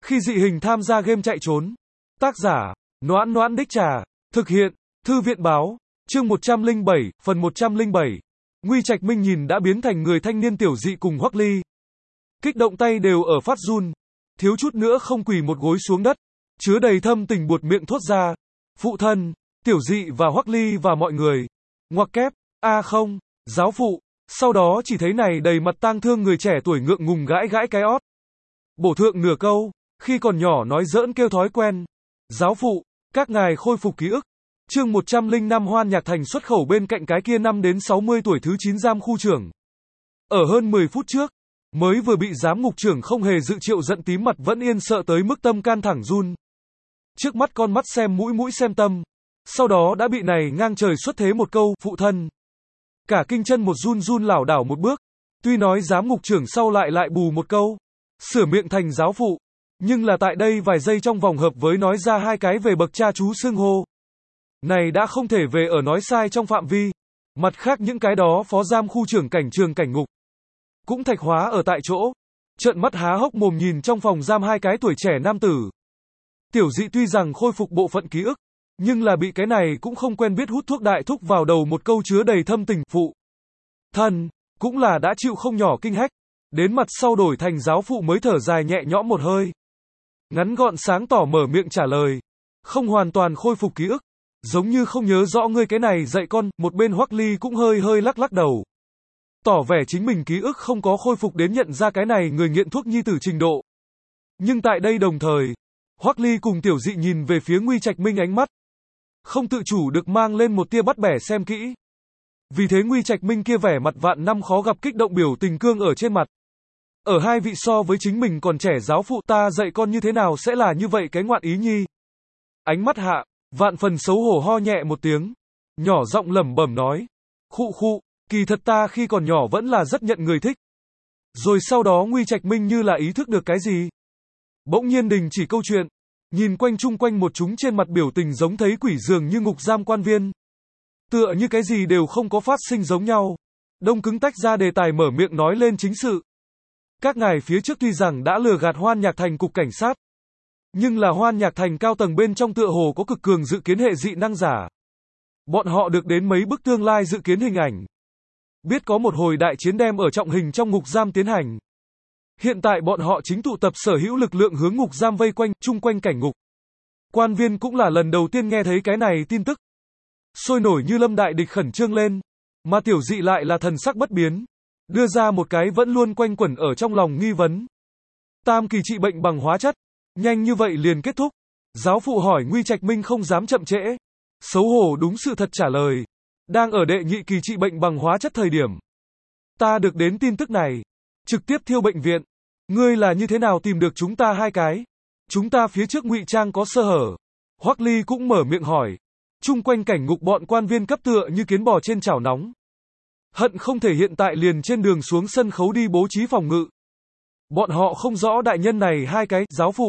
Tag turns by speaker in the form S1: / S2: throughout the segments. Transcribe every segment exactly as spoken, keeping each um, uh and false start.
S1: Khi dị hình tham gia game chạy trốn. Tác giả, Noãn Noãn Đích Trà. Thực hiện, Thư viện Báo. Chương một trăm lẻ bảy, phần một trăm lẻ bảy. Nguy Trạch Minh nhìn đã biến thành người thanh niên tiểu dị cùng Hoắc Ly. Kích động tay đều ở phát run. Thiếu chút nữa không quỳ một gối xuống đất. Chứa đầy thâm tình buột miệng thốt ra. Phụ thân, tiểu dị và Hoắc Ly và mọi người. Ngoặc kép, a à không, giáo phụ. Sau đó chỉ thấy này đầy mặt tang thương người trẻ tuổi ngượng ngùng gãi gãi cái ót. Bổ thượng nửa câu, khi còn nhỏ nói giỡn kêu thói quen. Giáo phụ, các ngài khôi phục ký ức. Chương một trăm lẻ năm Hoan Nhạc Thành xuất khẩu bên cạnh cái kia năm đến sáu mươi tuổi thứ chín giam khu trưởng. Ở hơn mười phút trước, mới vừa bị giám ngục trưởng không hề dự triệu giận tím mặt vẫn yên sợ tới mức tâm can thẳng run. Trước mắt con mắt xem mũi mũi xem tâm. Sau đó đã bị này ngang trời xuất thế một câu, phụ thân. Cả kinh chân một run run lảo đảo một bước. Tuy nói giám ngục trưởng sau lại lại bù một câu. Sửa miệng thành giáo phụ. Nhưng là tại đây vài giây trong vòng hợp với nói ra hai cái về bậc cha chú xưng hô. Này đã không thể về ở nói sai trong phạm vi. Mặt khác những cái đó phó giam khu trưởng cảnh trường cảnh ngục. Cũng thạch hóa ở tại chỗ. Trợn mắt há hốc mồm nhìn trong phòng giam hai cái tuổi trẻ nam tử. Tiểu dị tuy rằng khôi phục bộ phận ký ức. Nhưng là bị cái này cũng không quen biết hút thuốc đại thúc vào đầu một câu chứa đầy thâm tình, phụ. Thân, cũng là đã chịu không nhỏ kinh hách. Đến mặt sau đổi thành giáo phụ mới thở dài nhẹ nhõm một hơi. Ngắn gọn sáng tỏ mở miệng trả lời. Không hoàn toàn khôi phục ký ức. Giống như không nhớ rõ ngươi cái này dạy con, một bên Hoắc Ly cũng hơi hơi lắc lắc đầu. Tỏ vẻ chính mình ký ức không có khôi phục đến nhận ra cái này người nghiện thuốc nhi tử trình độ. Nhưng tại đây đồng thời, Hoắc Ly cùng tiểu dị nhìn về phía Nguy Trạch Minh ánh mắt. Không tự chủ được mang lên một tia bắt bẻ xem kỹ. Vì thế Nguy Trạch Minh kia vẻ mặt vạn năm khó gặp kích động biểu tình cương ở trên mặt. Ở hai vị so với chính mình còn trẻ giáo phụ ta dạy con như thế nào sẽ là như vậy cái ngoạn ý nhi. Ánh mắt hạ, vạn phần xấu hổ ho nhẹ một tiếng. Nhỏ giọng lẩm bẩm nói. Khụ khụ, kỳ thật ta khi còn nhỏ vẫn là rất nhận người thích. Rồi sau đó Nguy Trạch Minh như là ý thức được cái gì. Bỗng nhiên đình chỉ câu chuyện. Nhìn quanh chung quanh một chúng trên mặt biểu tình giống thấy quỷ dường như ngục giam quan viên. Tựa như cái gì đều không có phát sinh giống nhau. Đông cứng tách ra đề tài mở miệng nói lên chính sự. Các ngài phía trước tuy rằng đã lừa gạt Hoan Nhạc Thành cục cảnh sát. Nhưng là Hoan Nhạc Thành cao tầng bên trong tựa hồ có cực cường dự kiến hệ dị năng giả. Bọn họ được đến mấy bức tương lai dự kiến hình ảnh. Biết có một hồi đại chiến đem ở trọng hình trong ngục giam tiến hành. Hiện tại bọn họ chính tụ tập sở hữu lực lượng hướng ngục giam vây quanh, chung quanh cảnh ngục. Quan viên cũng là lần đầu tiên nghe thấy cái này tin tức. Sôi nổi như lâm đại địch khẩn trương lên. Mà tiểu dị lại là thần sắc bất biến. Đưa ra một cái vẫn luôn quanh quẩn ở trong lòng nghi vấn. Tam kỳ trị bệnh bằng hóa chất. Nhanh như vậy liền kết thúc. Giáo phụ hỏi Nguy Trạch Minh không dám chậm trễ. Xấu hổ đúng sự thật trả lời. Đang ở đệ nhị kỳ trị bệnh bằng hóa chất thời điểm. Ta được đến tin tức này. Trực tiếp thiêu bệnh viện. Ngươi là như thế nào tìm được chúng ta hai cái? Chúng ta phía trước ngụy trang có sơ hở. Hoắc Ly cũng mở miệng hỏi. Chung quanh cảnh ngục bọn quan viên cấp tựa như kiến bò trên chảo nóng. Hận không thể hiện tại liền trên đường xuống sân khấu đi bố trí phòng ngự. Bọn họ không rõ đại nhân này hai cái, giáo phụ.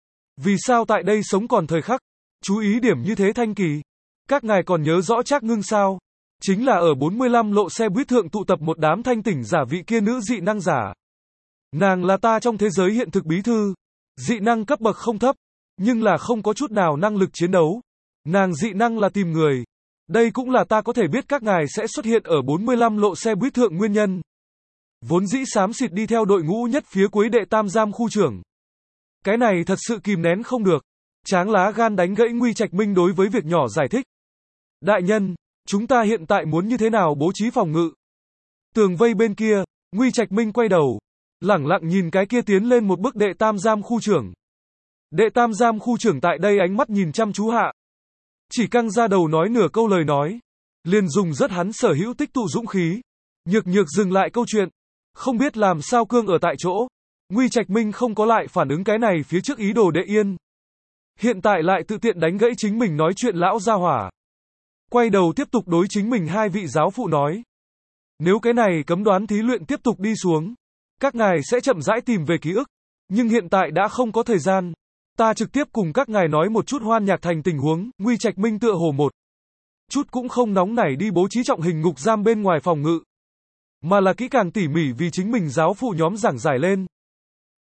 S1: Vì sao tại đây sống còn thời khắc? Chú ý điểm như thế thanh kỳ. Các ngài còn nhớ rõ Trác Ngưng sao? Chính là ở bốn mươi lăm lộ xe buýt thượng tụ tập một đám thanh tỉnh giả vị kia nữ dị năng giả. Nàng là ta trong thế giới hiện thực bí thư. Dị năng cấp bậc không thấp. Nhưng là không có chút nào năng lực chiến đấu. Nàng dị năng là tìm người. Đây cũng là ta có thể biết các ngài sẽ xuất hiện ở bốn mươi lăm lộ xe buýt thượng nguyên nhân. Vốn dĩ xám xịt đi theo đội ngũ nhất phía cuối đệ tam giam khu trưởng. Cái này thật sự kìm nén không được. Tráng lá gan đánh gãy Nguy Trạch Minh đối với việc nhỏ giải thích. Đại nhân, chúng ta hiện tại muốn như thế nào bố trí phòng ngự? Tường vây bên kia, Nguy Trạch Minh quay đầu. Lẳng lặng nhìn cái kia tiến lên một bước đệ tam giam khu trưởng. Đệ tam giam khu trưởng tại đây ánh mắt nhìn chăm chú hạ. Chỉ căng ra đầu nói nửa câu lời nói. Liền dùng rất hắn sở hữu tích tụ dũng khí. Nhược nhược dừng lại câu chuyện. Không biết làm sao cương ở tại chỗ. Nguy Trạch Minh không có lại phản ứng cái này phía trước ý đồ đệ yên. Hiện tại lại tự tiện đánh gãy chính mình nói chuyện lão gia hỏa. Quay đầu tiếp tục đối chính mình hai vị giáo phụ nói. Nếu cái này cấm đoán thí luyện tiếp tục đi xuống. Các ngài sẽ chậm rãi tìm về ký ức. Nhưng hiện tại đã không có thời gian. Ta trực tiếp cùng các ngài nói một chút Hoan Nhạc Thành tình huống. Nguy Trạch Minh tựa hồ một chút cũng không nóng nảy đi bố trí trọng hình ngục giam bên ngoài phòng ngự. Mà là kỹ càng tỉ mỉ vì chính mình giáo phụ nhóm giảng giải lên.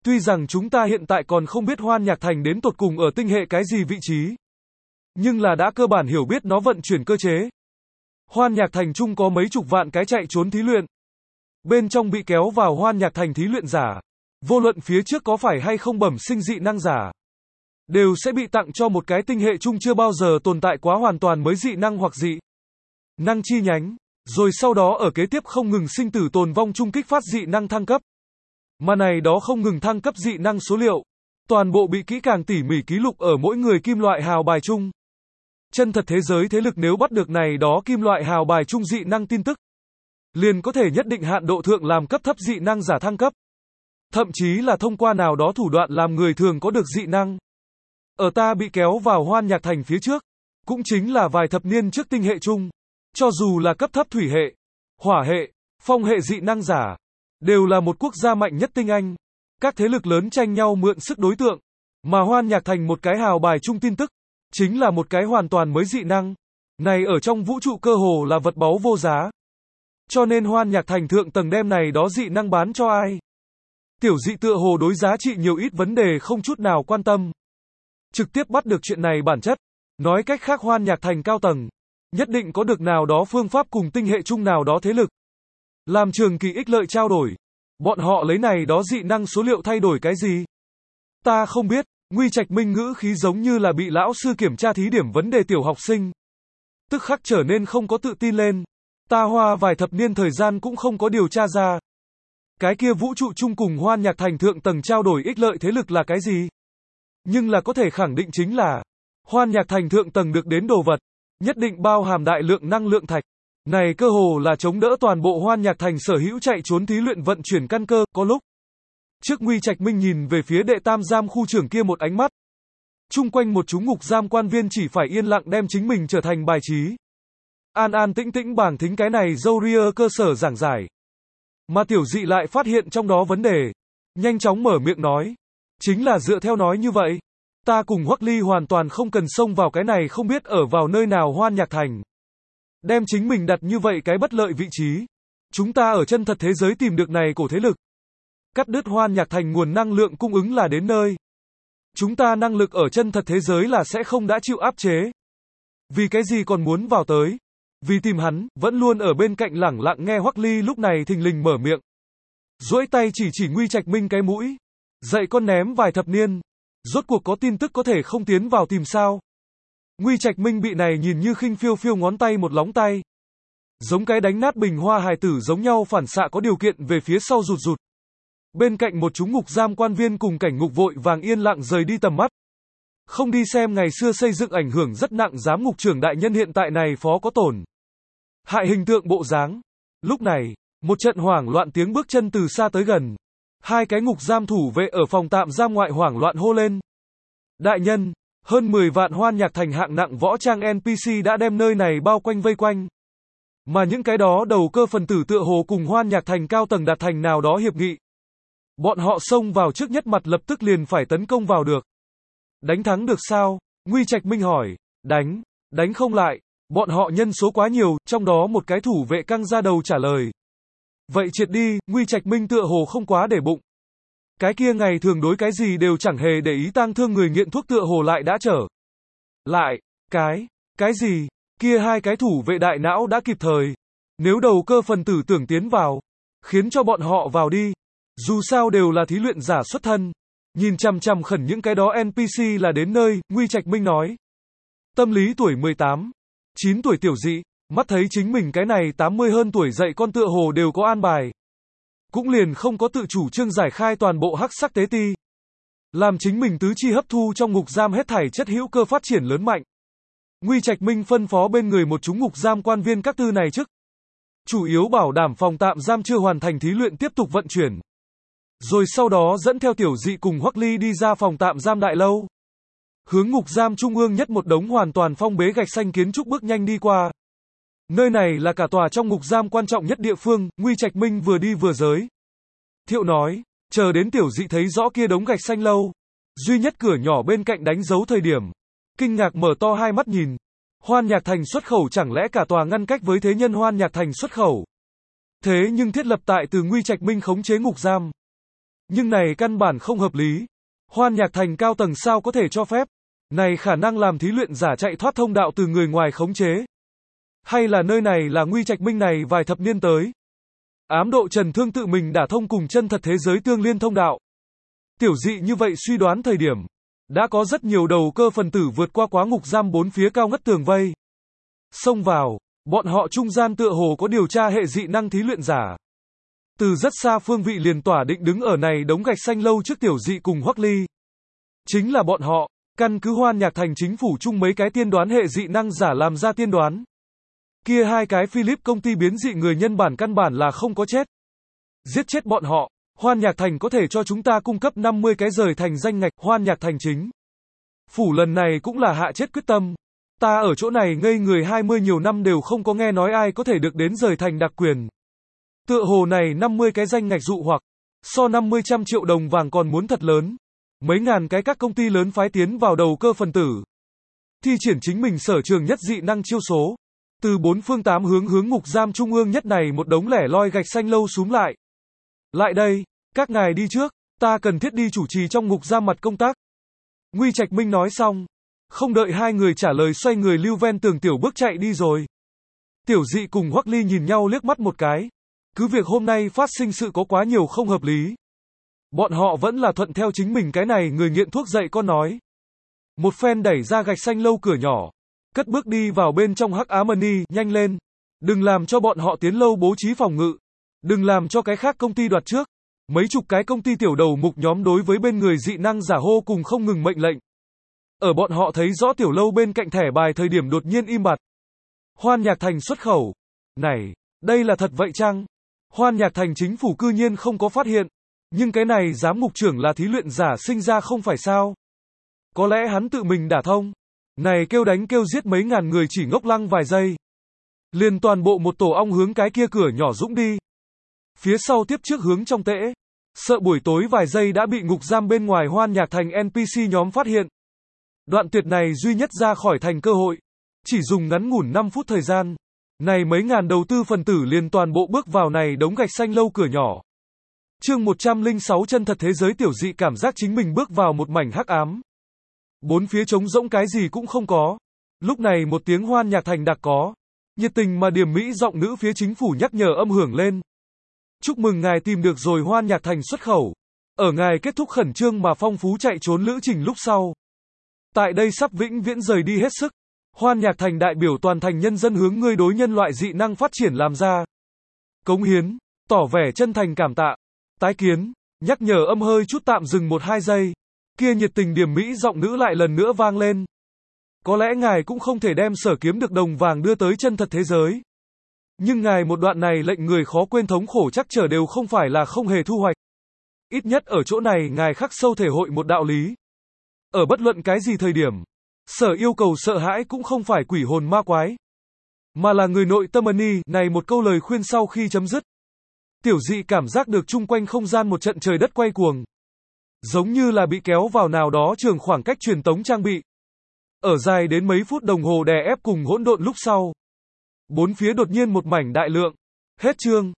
S1: Tuy rằng chúng ta hiện tại còn không biết Hoan Nhạc Thành đến tột cùng ở tinh hệ cái gì vị trí, nhưng là đã cơ bản hiểu biết nó vận chuyển cơ chế. Hoan Nhạc Thành chung có mấy chục vạn cái chạy trốn thí luyện. Bên trong bị kéo vào Hoan Nhạc Thành thí luyện giả, vô luận phía trước có phải hay không bẩm sinh dị năng giả, đều sẽ bị tặng cho một cái tinh hệ chung chưa bao giờ tồn tại quá hoàn toàn mới dị năng hoặc dị năng chi nhánh, rồi sau đó ở kế tiếp không ngừng sinh tử tồn vong chung kích phát dị năng thăng cấp. Mà này đó không ngừng thăng cấp dị năng số liệu, toàn bộ bị kỹ càng tỉ mỉ ký lục ở mỗi người kim loại hào bài chung. Chân thật thế giới thế lực nếu bắt được này đó kim loại hào bài chung dị năng tin tức, liền có thể nhất định hạn độ thượng làm cấp thấp dị năng giả thăng cấp. Thậm chí là thông qua nào đó thủ đoạn làm người thường có được dị năng. Ở ta bị kéo vào Hoan Nhạc Thành phía trước, cũng chính là vài thập niên trước tinh hệ chung, cho dù là cấp thấp thủy hệ, hỏa hệ, phong hệ dị năng giả, đều là một quốc gia mạnh nhất tinh Anh. Các thế lực lớn tranh nhau mượn sức đối tượng, mà Hoan Nhạc Thành một cái hào bài chung tin tức, chính là một cái hoàn toàn mới dị năng. Này ở trong vũ trụ cơ hồ là vật báu vô giá. Cho nên Hoan Nhạc Thành thượng tầng đem này đó dị năng bán cho ai? Tiểu dị tựa hồ đối giá trị nhiều ít vấn đề không chút nào quan tâm. Trực tiếp bắt được chuyện này bản chất. Nói cách khác Hoan Nhạc Thành cao tầng, nhất định có được nào đó phương pháp cùng tinh hệ chung nào đó thế lực. Làm trường kỳ ích lợi trao đổi. Bọn họ lấy này đó dị năng số liệu thay đổi cái gì? Ta không biết, Nguy Trạch Minh ngữ khí giống như là bị lão sư kiểm tra thí điểm vấn đề tiểu học sinh. Tức khắc trở nên không có tự tin lên. Ta hoa vài thập niên thời gian cũng không có điều tra ra. Cái kia vũ trụ chung cùng Hoan Nhạc Thành thượng tầng trao đổi ích lợi thế lực là cái gì? Nhưng là có thể khẳng định chính là, Hoan Nhạc Thành thượng tầng được đến đồ vật, nhất định bao hàm đại lượng năng lượng thạch. Này cơ hồ là chống đỡ toàn bộ Hoan Nhạc Thành sở hữu chạy trốn thí luyện vận chuyển căn cơ, có lúc. Trước Nguy Trạch Minh nhìn về phía đệ tam giam khu trưởng kia một ánh mắt. Chung quanh một chúng ngục giam quan viên chỉ phải yên lặng đem chính mình trở thành bài trí. An an tĩnh tĩnh bảng thính cái này dâu ria cơ sở giảng giải. Mà tiểu dị lại phát hiện trong đó vấn đề. Nhanh chóng mở miệng nói. Chính là dựa theo nói như vậy. Ta cùng Hoắc Ly hoàn toàn không cần xông vào cái này không biết ở vào nơi nào Hoan Nhạc Thành. Đem chính mình đặt như vậy cái bất lợi vị trí. Chúng ta ở chân thật thế giới tìm được này cổ thế lực. Cắt đứt Hoan Nhạc Thành nguồn năng lượng cung ứng là đến nơi. Chúng ta năng lực ở chân thật thế giới là sẽ không đã chịu áp chế. Vì cái gì còn muốn vào tới? Vì tìm hắn, vẫn luôn ở bên cạnh lẳng lặng nghe Hoắc Ly lúc này thình lình mở miệng. Duỗi tay chỉ chỉ Nguy Trạch Minh cái mũi. Dạy con ném vài thập niên. Rốt cuộc có tin tức có thể không tiến vào tìm sao? Nguy Trạch Minh bị này nhìn như khinh phiêu phiêu ngón tay một lóng tay. Giống cái đánh nát bình hoa hài tử giống nhau phản xạ có điều kiện về phía sau rụt rụt. Bên cạnh một chúng ngục giam quan viên cùng cảnh ngục vội vàng yên lặng rời đi tầm mắt. Không đi xem ngày xưa xây dựng ảnh hưởng rất nặng giám ngục trưởng đại nhân hiện tại này phó có tổn hại hình tượng bộ dáng. Lúc này, một trận hoảng loạn tiếng bước chân từ xa tới gần. Hai cái ngục giam thủ vệ ở phòng tạm giam ngoại hoảng loạn hô lên. Đại nhân, hơn mười vạn Hoan Nhạc Thành hạng nặng võ trang en pê xê đã đem nơi này bao quanh vây quanh. Mà những cái đó đầu cơ phần tử tựa hồ cùng Hoan Nhạc Thành cao tầng đạt thành nào đó hiệp nghị. Bọn họ xông vào trước nhất mặt lập tức liền phải tấn công vào được. Đánh thắng được sao? Nguy Trạch Minh hỏi. Đánh, đánh không lại. Bọn họ nhân số quá nhiều, trong đó một cái thủ vệ căng ra đầu trả lời. Vậy triệt đi, Nguy Trạch Minh tựa hồ không quá để bụng. Cái kia ngày thường đối cái gì đều chẳng hề để ý tang thương người nghiện thuốc tựa hồ lại đã trở lại. Cái, cái gì? Kia hai cái thủ vệ đại não đã kịp thời. Nếu đầu cơ phần tử tưởng tiến vào, khiến cho bọn họ vào đi. Dù sao đều là thí luyện giả xuất thân. Nhìn chằm chằm khẩn những cái đó en pê xê là đến nơi, Nguy Trạch Minh nói. Tâm lý tuổi mười tám, chín tuổi tiểu dị, mắt thấy chính mình cái này tám mươi hơn tuổi dạy con tựa hồ đều có an bài. Cũng liền không có tự chủ trương giải khai toàn bộ hắc sắc tế ti. Làm chính mình tứ chi hấp thu trong ngục giam hết thảy chất hữu cơ phát triển lớn mạnh. Nguy Trạch Minh phân phó bên người một chúng ngục giam quan viên các tư này chức. Chủ yếu bảo đảm phòng tạm giam chưa hoàn thành thí luyện tiếp tục vận chuyển. Rồi sau đó dẫn theo tiểu dị cùng Hoắc Ly đi ra phòng tạm giam đại lâu. Hướng ngục giam trung ương nhất một đống hoàn toàn phong bế gạch xanh kiến trúc bước nhanh đi qua. Nơi này là cả tòa trong ngục giam quan trọng nhất địa phương, Nguy Trạch Minh vừa đi vừa giới. Thiệu nói, chờ đến tiểu dị thấy rõ kia đống gạch xanh lâu. Duy nhất cửa nhỏ bên cạnh đánh dấu thời điểm. Kinh ngạc mở to hai mắt nhìn. Hoan Nhạc Thành xuất khẩu chẳng lẽ cả tòa ngăn cách với thế nhân Hoan Nhạc Thành xuất khẩu. Thế nhưng thiết lập tại từ Nguy Trạch Minh khống chế ngục giam. Nhưng này căn bản không hợp lý. Hoan Nhạc Thành cao tầng sao có thể cho phép? Này khả năng làm thí luyện giả chạy thoát thông đạo từ người ngoài khống chế. Hay là nơi này là Nguy Trạch Minh này vài thập niên tới. Ám độ Trần Thương tự mình đả thông cùng chân thật thế giới tương liên thông đạo. Tiểu dị như vậy suy đoán thời điểm. Đã có rất nhiều đầu cơ phần tử vượt qua quá ngục giam bốn phía cao ngất tường vây. Xông vào, bọn họ trung gian tựa hồ có điều tra hệ dị năng thí luyện giả. Từ rất xa phương vị liền tỏa định đứng ở này đống gạch xanh lâu trước tiểu dị cùng Hoắc Ly. Chính là bọn họ, căn cứ Hoan Nhạc Thành chính phủ chung mấy cái tiên đoán hệ dị năng giả làm ra tiên đoán. Kia hai cái Philip công ty biến dị người nhân bản căn bản là không có chết. Giết chết bọn họ, Hoan Nhạc Thành có thể cho chúng ta cung cấp năm mươi cái rời thành danh ngạch. Hoan Nhạc Thành chính phủ lần này cũng là hạ chết quyết tâm. Ta ở chỗ này ngây người hai mươi nhiều năm đều không có nghe nói ai có thể được đến rời thành đặc quyền. Tựa hồ này năm mươi cái danh ngạch dụ hoặc, so năm mươi trăm triệu đồng vàng còn muốn thật lớn. Mấy ngàn cái các công ty lớn phái tiến vào đầu cơ phần tử. Thi triển chính mình sở trường nhất dị năng chiêu số. Từ bốn phương tám hướng hướng ngục giam trung ương nhất này một đống lẻ loi gạch xanh lâu súm lại. Lại đây, các ngài đi trước, ta cần thiết đi chủ trì trong ngục giam mặt công tác. Nguy Trạch Minh nói xong. Không đợi hai người trả lời xoay người lưu ven tường tiểu bước chạy đi rồi. Tiểu dị cùng Hoắc Ly nhìn nhau liếc mắt một cái. Cứ việc hôm nay phát sinh sự có quá nhiều không hợp lý. Bọn họ vẫn là thuận theo chính mình cái này người nghiện thuốc dạy con nói. Một phen đẩy ra gạch xanh lâu cửa nhỏ. Cất bước đi vào bên trong Hắc Á Money, nhanh lên. Đừng làm cho bọn họ tiến lâu bố trí phòng ngự. Đừng làm cho cái khác công ty đoạt trước. Mấy chục cái công ty tiểu đầu mục nhóm đối với bên người dị năng giả hô cùng không ngừng mệnh lệnh. Ở bọn họ thấy rõ tiểu lâu bên cạnh thẻ bài thời điểm đột nhiên im bặt. Hoan Nhạc Thành xuất khẩu. Này, đây là thật vậy chăng? Hoan Nhạc Thành chính phủ cư nhiên không có phát hiện. Nhưng cái này giám ngục trưởng là thí luyện giả sinh ra không phải sao? Có lẽ hắn tự mình đả thông. Này kêu đánh kêu giết mấy ngàn người chỉ ngốc lăng vài giây. Liền toàn bộ một tổ ong hướng cái kia cửa nhỏ dũng đi. Phía sau tiếp trước hướng trong tễ. Sợ buổi tối vài giây đã bị ngục giam bên ngoài Hoan Nhạc Thành en pê xê nhóm phát hiện. Đoạn tuyệt này duy nhất ra khỏi thành cơ hội. Chỉ dùng ngắn ngủn năm phút thời gian. Này mấy ngàn đầu tư phần tử liền toàn bộ bước vào này đống gạch xanh lâu cửa nhỏ. Chương một trăm lẻ sáu chân thật thế giới tiểu dị cảm giác chính mình bước vào một mảnh hắc ám. Bốn phía trống rỗng cái gì cũng không có. Lúc này một tiếng Hoan Nhạc Thành đặc có. Nhiệt tình mà điềm mỹ giọng nữ phía chính phủ nhắc nhở âm hưởng lên. Chúc mừng ngài tìm được rồi Hoan Nhạc Thành xuất khẩu. Ở ngài kết thúc khẩn trương mà phong phú chạy trốn lữ trình lúc sau. Tại đây sắp vĩnh viễn rời đi hết sức. Hoan Nhạc Thành đại biểu toàn thành nhân dân hướng ngươi đối nhân loại dị năng phát triển làm ra. Cống hiến, tỏ vẻ chân thành cảm tạ. Tái kiến, nhắc nhở âm hơi chút tạm dừng một hai giây. Kia nhiệt tình điềm mỹ giọng nữ lại lần nữa vang lên. Có lẽ ngài cũng không thể đem sở kiếm được đồng vàng đưa tới chân thật thế giới. Nhưng ngài một đoạn này lệnh người khó quên thống khổ chắc trở đều không phải là không hề thu hoạch. Ít nhất ở chỗ này ngài khắc sâu thể hội một đạo lý. Ở bất luận cái gì thời điểm, sở yêu cầu sợ hãi cũng không phải quỷ hồn ma quái, mà là người nội tâm Money. Này một câu lời khuyên sau khi chấm dứt. Tiểu dị cảm giác được chung quanh không gian một trận trời đất quay cuồng. Giống như là bị kéo vào nào đó trường khoảng cách truyền tống trang bị. Ở dài đến mấy phút đồng hồ đè ép cùng hỗn độn lúc sau. Bốn phía đột nhiên một mảnh đại lượng. Hết chương.